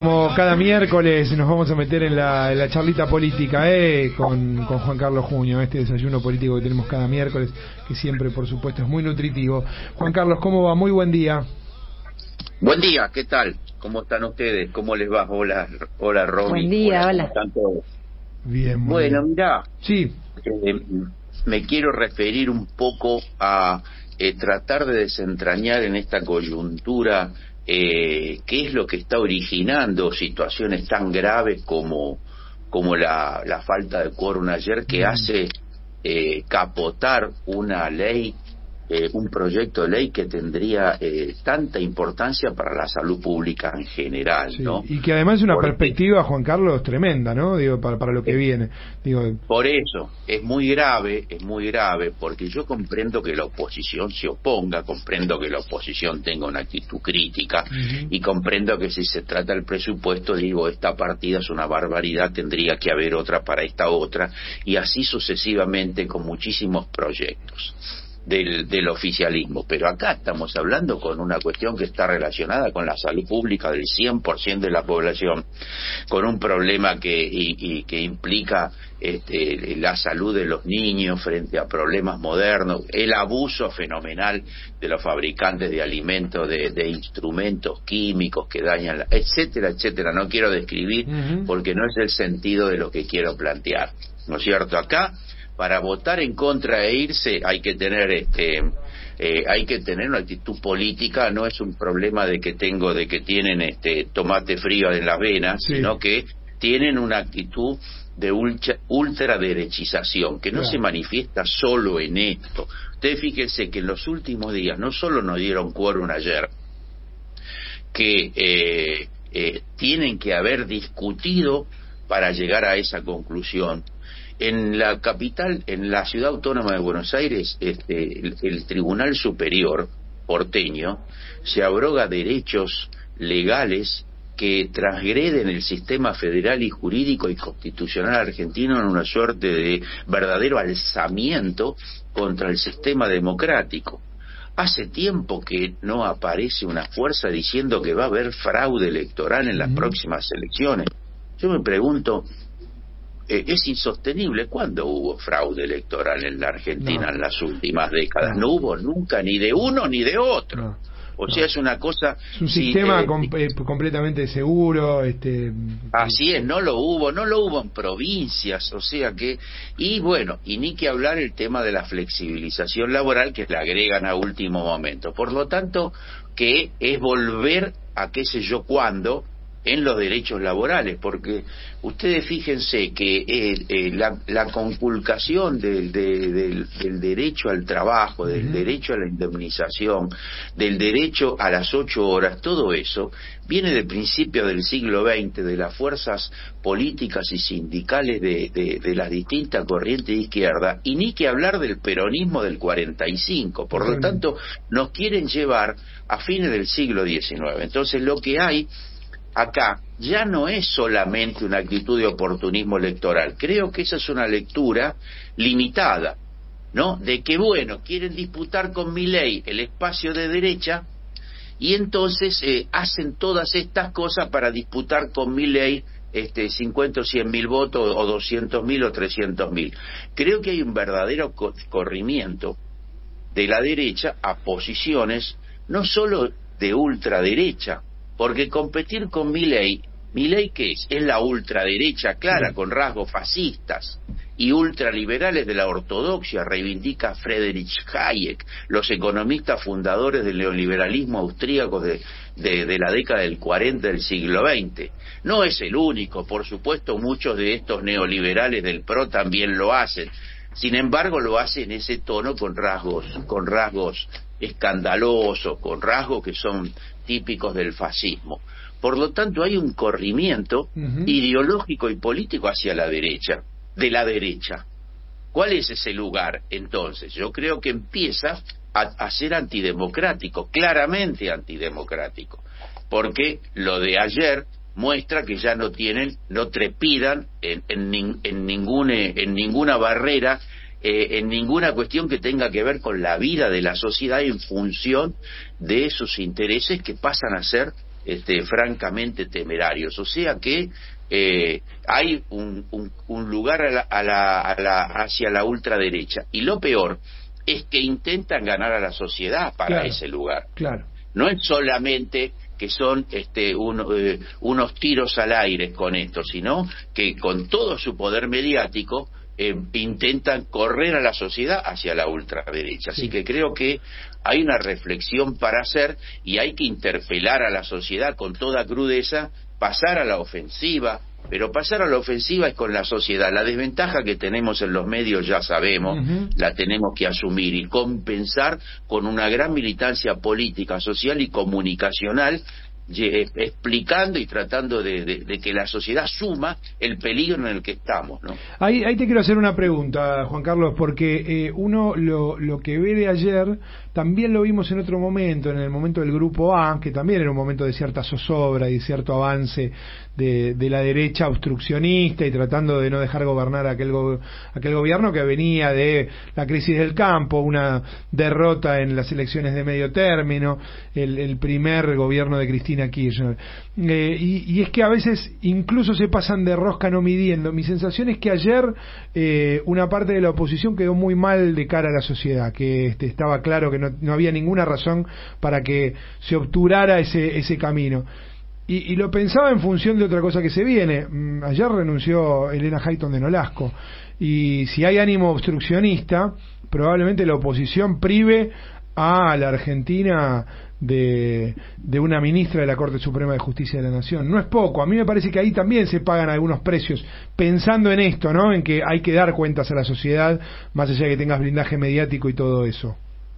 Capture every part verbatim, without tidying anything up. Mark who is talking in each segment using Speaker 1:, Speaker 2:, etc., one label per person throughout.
Speaker 1: Como cada miércoles nos vamos a meter en la, en la charlita política eh, con, con Juan Carlos Junio, este desayuno político que tenemos cada miércoles, que siempre, por supuesto, es muy nutritivo. Juan Carlos, ¿cómo va? Muy buen día.
Speaker 2: Buen día, ¿qué tal? ¿Cómo están ustedes? ¿Cómo les va? Hola, hola Romy.
Speaker 3: Buen día, hola.
Speaker 2: ¿Cómo están todos?
Speaker 1: Bien, muy
Speaker 2: bueno,
Speaker 1: bien.
Speaker 2: mirá,
Speaker 1: sí.
Speaker 2: eh, me quiero referir un poco a eh, tratar de desentrañar en esta coyuntura eh, qué es lo que está originando situaciones tan graves como, como la, la falta de quórum ayer, que mm. hace eh, capotar una ley, eh, un proyecto de ley que tendría eh, tanta importancia para la salud pública en general,
Speaker 1: sí,
Speaker 2: ¿no?
Speaker 1: Y que además es una
Speaker 2: Porque,
Speaker 1: perspectiva, Juan Carlos, tremenda, ¿no? Digo, para, para lo que viene. Digo,
Speaker 2: por eso, es muy grave, es muy grave, porque yo comprendo que la oposición se oponga, comprendo que la oposición tenga una actitud crítica, uh-huh. y comprendo que si se trata del presupuesto, digo, esta partida es una barbaridad, tendría que haber otra para esta otra, y así sucesivamente con muchísimos proyectos del, del oficialismo. Pero acá estamos hablando con una cuestión que está relacionada con la salud pública del cien por ciento de la población, con un problema que, y, y, que implica este, la salud de los niños frente a problemas modernos, el abuso fenomenal de los fabricantes de alimentos, de, de instrumentos químicos que dañan, la, etcétera, etcétera. No quiero describir uh-huh. porque no es el sentido de lo que quiero plantear, ¿no es cierto? Acá, para votar en contra e irse hay que tener este eh, hay que tener una actitud política. No es un problema de que tengo de que tienen este tomate frío en las venas, sí. sino que tienen una actitud de ultra, ultraderechización que no claro. se manifiesta solo en esto. Ustedes fíjense que en los últimos días no solo nos dieron quórum ayer, que eh, eh, tienen que haber discutido para llegar a esa conclusión. En la capital, en la ciudad autónoma de Buenos Aires, este, el, el Tribunal Superior porteño se abroga derechos legales que transgreden el sistema federal y jurídico y constitucional argentino en una suerte de verdadero alzamiento contra el sistema democrático. Hace tiempo que no aparece una fuerza diciendo que va a haber fraude electoral en las mm. próximas elecciones. Yo me pregunto, Eh, es insostenible. ¿Cuándo hubo fraude electoral en la Argentina no. en las últimas décadas? No. no hubo nunca, ni de uno ni de otro. No. O no. sea, es una cosa...
Speaker 1: Es un
Speaker 2: sí,
Speaker 1: sistema
Speaker 2: eh,
Speaker 1: com eh, completamente seguro. este
Speaker 2: Así es, no lo hubo, no lo hubo en provincias, o sea que... Y bueno, y ni que hablar el tema de la flexibilización laboral, que le agregan a último momento. Por lo tanto, que es volver a qué sé yo cuándo en los derechos laborales, porque ustedes fíjense que eh, eh, la, la conculcación del, de, del, del derecho al trabajo, del uh-huh. derecho a la indemnización, del derecho a las ocho horas, todo eso viene del principio del siglo veinte, de las fuerzas políticas y sindicales de, de, de las distintas corrientes de izquierda, y ni que hablar del peronismo del cuarenta y cinco. Por uh-huh. lo tanto, nos quieren llevar a fines del siglo diecinueve. Entonces, lo que hay acá ya no es solamente una actitud de oportunismo electoral. Creo que esa es una lectura limitada, ¿no? De que, bueno, quieren disputar con Milei el espacio de derecha y entonces eh, hacen todas estas cosas para disputar con Milei este, cincuenta o cien mil votos o doscientos mil o trescientos mil. Creo que hay un verdadero co- corrimiento de la derecha a posiciones no solo de ultraderecha, porque competir con Milei, ¿Milei qué es? Es la ultraderecha clara, sí. con rasgos fascistas y ultraliberales de la ortodoxia, reivindica Friedrich Hayek, los economistas fundadores del neoliberalismo austríaco de, de, de la década del cuarenta del siglo veinte. No es el único, por supuesto, muchos de estos neoliberales del P R O también lo hacen. Sin embargo, lo hacen en ese tono con rasgos, con rasgos escandalosos, con rasgos que son típicos del fascismo. Por lo tanto, hay un corrimiento uh-huh. ideológico y político hacia la derecha, de la derecha. ¿Cuál es ese lugar, entonces? Yo creo que empieza a, a ser antidemocrático, claramente antidemocrático, porque lo de ayer muestra que ya no tienen, no trepidan en, en, en, ningún, en ninguna barrera, eh, en ninguna cuestión que tenga que ver con la vida de la sociedad en función de sus intereses, que pasan a ser este, francamente temerarios. O sea que eh, hay un, un, un lugar a la, a la, a la, hacia la ultraderecha. Y lo peor es que intentan ganar a la sociedad para
Speaker 1: claro,
Speaker 2: ese lugar.
Speaker 1: Claro.
Speaker 2: No es solamente que son este, un, eh, unos tiros al aire con esto, sino que con todo su poder mediático eh, intentan correr a la sociedad hacia la ultraderecha. Así
Speaker 1: sí.
Speaker 2: que creo que hay una reflexión para hacer y hay que interpelar a la sociedad con toda crudeza, pasar a la ofensiva, pero pasar a la ofensiva es con la sociedad. La desventaja que tenemos en los medios ya sabemos, uh-huh. la tenemos que asumir y compensar con una gran militancia política, social y comunicacional, explicando y tratando de, de, de que la sociedad suma el peligro en el que estamos, ¿no?
Speaker 1: Ahí, ahí te quiero hacer una pregunta, Juan Carlos, porque eh, uno lo, lo que ve de ayer también lo vimos en otro momento, en el momento del Grupo A, que también era un momento de cierta zozobra y cierto avance de, de la derecha obstruccionista y tratando de no dejar gobernar a aquel, go, aquel gobierno que venía de la crisis del campo, una derrota en las elecciones de medio término, el, el primer gobierno de Cristina Kirchner. Eh, y, y es que a veces incluso se pasan de rosca no midiendo. Mi sensación es que ayer eh, una parte de la oposición quedó muy mal de cara a la sociedad, que este, estaba claro que no, no había ninguna razón para que se obturara ese, ese camino. Y, y lo pensaba en función de otra cosa que se viene. Ayer renunció Elena Hayton de Nolasco, y si hay ánimo obstruccionista, probablemente la oposición prive a la Argentina de, de una ministra de la Corte Suprema de Justicia de la Nación. No es poco. A mí me parece que ahí también se pagan algunos precios, pensando en esto, ¿no? En que hay que dar cuentas a la sociedad, más allá de que tengas blindaje mediático y todo eso.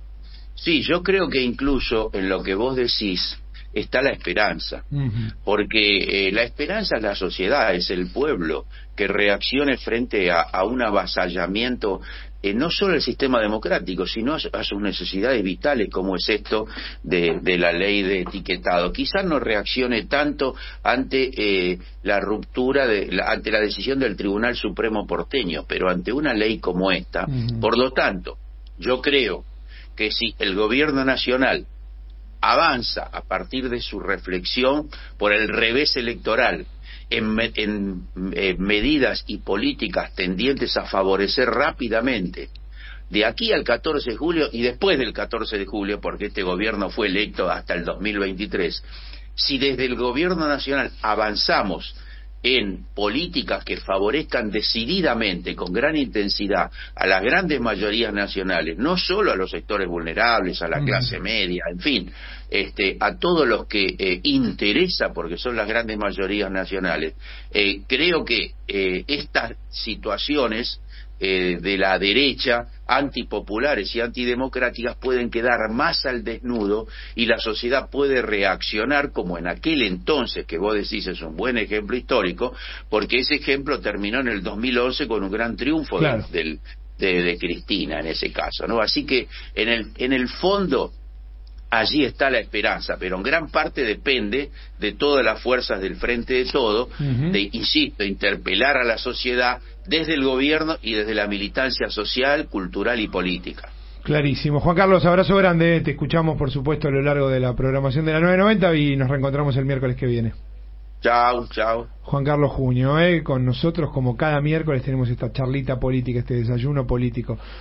Speaker 2: Sí, yo creo que incluso en lo que vos decís está la esperanza, uh-huh. porque eh, la esperanza es la sociedad, es el pueblo que reaccione frente a, a un avasallamiento, eh, no solo del sistema democrático, sino a, a sus necesidades vitales, como es esto de, de la ley de etiquetado. Quizás no reaccione tanto ante eh, la ruptura, de, la, ante la decisión del Tribunal Supremo porteño, pero ante una ley como esta, uh-huh. por lo tanto, yo creo que si el gobierno nacional avanza a partir de su reflexión por el revés electoral en, en, en medidas y políticas tendientes a favorecer rápidamente de aquí al catorce de julio y después del catorce de julio, porque este gobierno fue electo hasta el dos mil veintitrés, si desde el gobierno nacional avanzamos en políticas que favorezcan decididamente, con gran intensidad, a las grandes mayorías nacionales, no solo a los sectores vulnerables, a la mm. clase media, en fin, este, a todos los que eh, interesa, porque son las grandes mayorías nacionales, eh, creo que eh, estas situaciones eh, de la derecha, antipopulares y antidemocráticas, pueden quedar más al desnudo y la sociedad puede reaccionar como en aquel entonces, que vos decís es un buen ejemplo histórico, porque ese ejemplo terminó en el dos mil once con un gran triunfo claro. del, de, de Cristina en ese caso, ¿no? Así que en el, en el fondo allí está la esperanza, pero en gran parte depende de todas las fuerzas del Frente de Todo, uh-huh. de, insisto, interpelar a la sociedad desde el gobierno y desde la militancia social, cultural y política.
Speaker 1: Clarísimo. Juan Carlos, abrazo grande, te escuchamos por supuesto a lo largo de la programación de la nueve noventa y nos reencontramos el miércoles que viene.
Speaker 2: Chao, chao.
Speaker 1: Juan Carlos Juño, eh, con nosotros como cada miércoles tenemos esta charlita política, este desayuno político.